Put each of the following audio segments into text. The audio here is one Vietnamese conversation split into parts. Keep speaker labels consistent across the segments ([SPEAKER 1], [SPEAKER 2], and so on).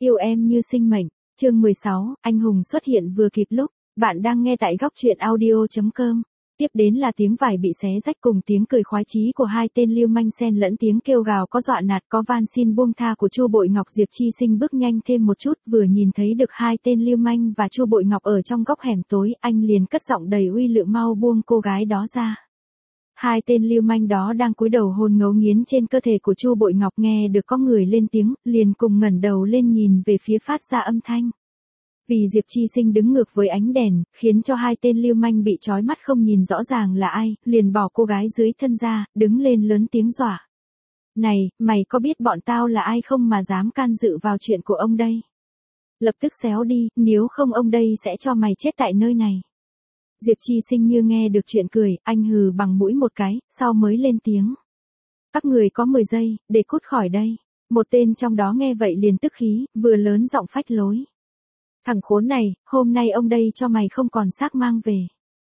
[SPEAKER 1] Yêu em như sinh mệnh, chương 16, anh hùng xuất hiện vừa kịp lúc. Bạn đang nghe tại góc truyện audio.com. Tiếp đến là tiếng vải bị xé rách cùng tiếng cười khoái chí của hai tên lưu manh xen lẫn tiếng kêu gào có dọa nạt có van xin buông tha của Chu Bội Ngọc. Diệp Chi Sinh bước nhanh thêm một chút, vừa nhìn thấy được hai tên lưu manh và Chu Bội Ngọc ở trong góc hẻm tối, anh liền cất giọng đầy uy lượng mau buông cô gái đó ra. Hai tên lưu manh đó đang cúi đầu hôn ngấu nghiến trên cơ thể của Chu Bội Ngọc, nghe được có người lên tiếng, liền cùng ngẩng đầu lên nhìn về phía phát ra âm thanh. Vì Diệp Chi Sinh đứng ngược với ánh đèn, khiến cho hai tên lưu manh bị chói mắt không nhìn rõ ràng là ai, liền bỏ cô gái dưới thân ra, đứng lên lớn tiếng dọa. Này, mày có biết bọn tao là ai không mà dám can dự vào chuyện của ông đây? Lập tức xéo đi, nếu không ông đây sẽ cho mày chết tại nơi này. Diệp Chi Sinh như nghe được chuyện cười, anh hừ bằng mũi một cái, sau mới lên tiếng. Các người có 10 giây, để cút khỏi đây. Một tên trong đó nghe vậy liền tức khí, vừa lớn giọng phách lối. Thằng khốn này, hôm nay ông đây cho mày không còn xác mang về.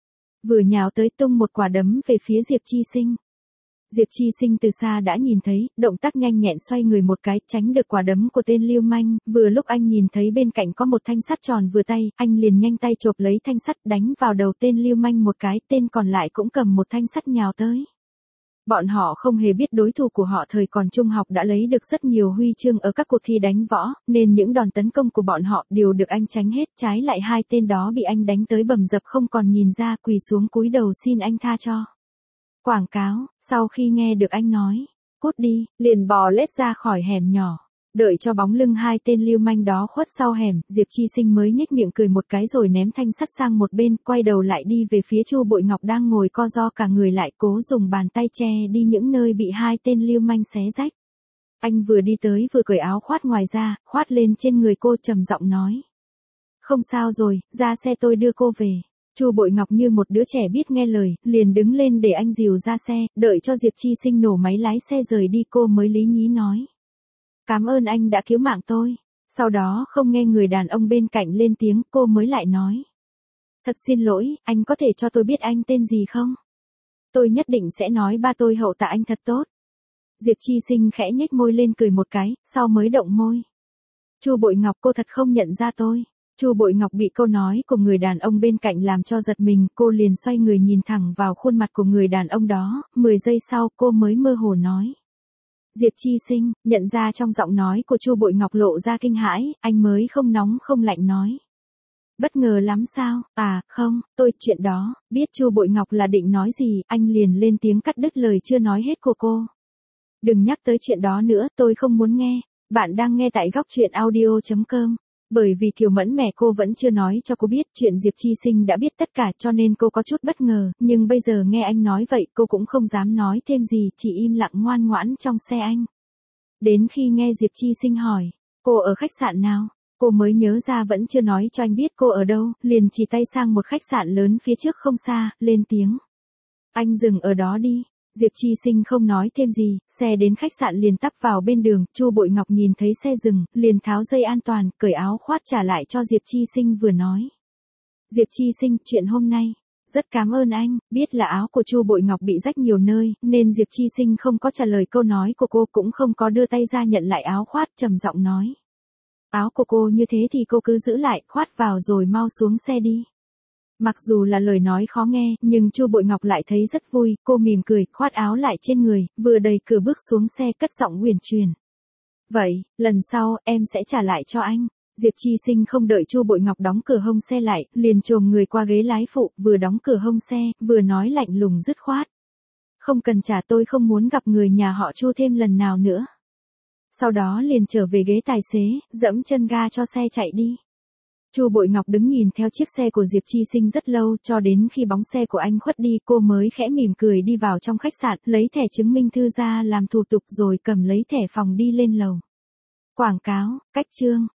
[SPEAKER 1] Vừa nhào tới tung một quả đấm về phía Diệp Chi Sinh. Diệp Chi Sinh từ xa đã nhìn thấy, động tác nhanh nhẹn xoay người một cái, tránh được quả đấm của tên lưu manh, vừa lúc anh nhìn thấy bên cạnh có một thanh sắt tròn vừa tay, anh liền nhanh tay chộp lấy thanh sắt đánh vào đầu tên lưu manh một cái, tên còn lại cũng cầm một thanh sắt nhào tới. Bọn họ không hề biết đối thủ của họ thời còn trung học đã lấy được rất nhiều huy chương ở các cuộc thi đánh võ, nên những đòn tấn công của bọn họ đều được anh tránh hết, trái lại hai tên đó bị anh đánh tới bầm dập không còn nhìn ra, quỳ xuống cúi đầu xin anh tha cho. Quảng cáo, sau khi nghe được anh nói, cút đi, liền bò lết ra khỏi hẻm nhỏ. Đợi cho bóng lưng hai tên lưu manh đó khuất sau hẻm, Diệp Chi Sinh mới nhếch miệng cười một cái rồi ném thanh sắt sang một bên, quay đầu lại đi về phía Chu Bội Ngọc đang ngồi co ro cả người lại, cố dùng bàn tay che đi những nơi bị hai tên lưu manh xé rách. Anh vừa đi tới vừa cởi áo khoác ngoài ra, khoác lên trên người cô, trầm giọng nói. Không sao rồi, ra xe tôi đưa cô về. Chu Bội Ngọc như một đứa trẻ biết nghe lời, liền đứng lên để anh dìu ra xe, đợi cho Diệp Chi Sinh nổ máy lái xe rời đi, cô mới lý nhí nói. Cảm ơn anh đã cứu mạng tôi. Sau đó không nghe người đàn ông bên cạnh lên tiếng, cô mới lại nói. Thật xin lỗi, anh có thể cho tôi biết anh tên gì không? Tôi nhất định sẽ nói ba tôi hậu tạ anh thật tốt. Diệp Chi Sinh khẽ nhếch môi lên cười một cái, sau mới động môi. Chu Bội Ngọc, cô thật không nhận ra tôi. Chu Bội Ngọc bị câu nói của người đàn ông bên cạnh làm cho giật mình, cô liền xoay người nhìn thẳng vào khuôn mặt của người đàn ông đó, 10 giây sau cô mới mơ hồ nói. Diệp Chi Sinh, nhận ra trong giọng nói của Chu Bội Ngọc lộ ra kinh hãi, anh mới không nóng không lạnh nói. Bất ngờ lắm sao? À, không, tôi, chuyện đó, biết Chu Bội Ngọc là định nói gì, anh liền lên tiếng cắt đứt lời chưa nói hết của cô. Đừng nhắc tới chuyện đó nữa, tôi không muốn nghe. Bạn đang nghe tại góc truyện audio.com. Bởi vì Kiều Mẫn mẹ cô vẫn chưa nói cho cô biết chuyện Diệp Chi Sinh đã biết tất cả, cho nên cô có chút bất ngờ, nhưng bây giờ nghe anh nói vậy cô cũng không dám nói thêm gì, chỉ im lặng ngoan ngoãn trong xe anh. Đến khi nghe Diệp Chi Sinh hỏi, cô ở khách sạn nào, cô mới nhớ ra vẫn chưa nói cho anh biết cô ở đâu, liền chỉ tay sang một khách sạn lớn phía trước không xa, lên tiếng. Anh dừng ở đó đi. Diệp Chi Sinh không nói thêm gì, xe đến khách sạn liền tấp vào bên đường, Chu Bội Ngọc nhìn thấy xe dừng, liền tháo dây an toàn, cởi áo khoác trả lại cho Diệp Chi Sinh vừa nói. Diệp Chi Sinh, chuyện hôm nay, rất cảm ơn anh, biết là áo của Chu Bội Ngọc bị rách nhiều nơi, nên Diệp Chi Sinh không có trả lời câu nói của cô, cũng không có đưa tay ra nhận lại áo khoác, trầm giọng nói. Áo của cô như thế thì cô cứ giữ lại, khoác vào rồi mau xuống xe đi. Mặc dù là lời nói khó nghe, nhưng Chu Bội Ngọc lại thấy rất vui, cô mỉm cười, khoác áo lại trên người, vừa đẩy cửa bước xuống xe, cất giọng uyển chuyển. Vậy, lần sau, em sẽ trả lại cho anh. Diệp Chi Sinh không đợi Chu Bội Ngọc đóng cửa hông xe lại, liền chồm người qua ghế lái phụ, vừa đóng cửa hông xe, vừa nói lạnh lùng dứt khoát. Không cần trả, tôi không muốn gặp người nhà họ Chu thêm lần nào nữa. Sau đó liền trở về ghế tài xế, dẫm chân ga cho xe chạy đi. Chu Bội Ngọc đứng nhìn theo chiếc xe của Diệp Chi Sinh rất lâu, cho đến khi bóng xe của anh khuất đi, cô mới khẽ mỉm cười đi vào trong khách sạn, lấy thẻ chứng minh thư ra làm thủ tục rồi cầm lấy thẻ phòng đi lên lầu. Quảng cáo, cách chương.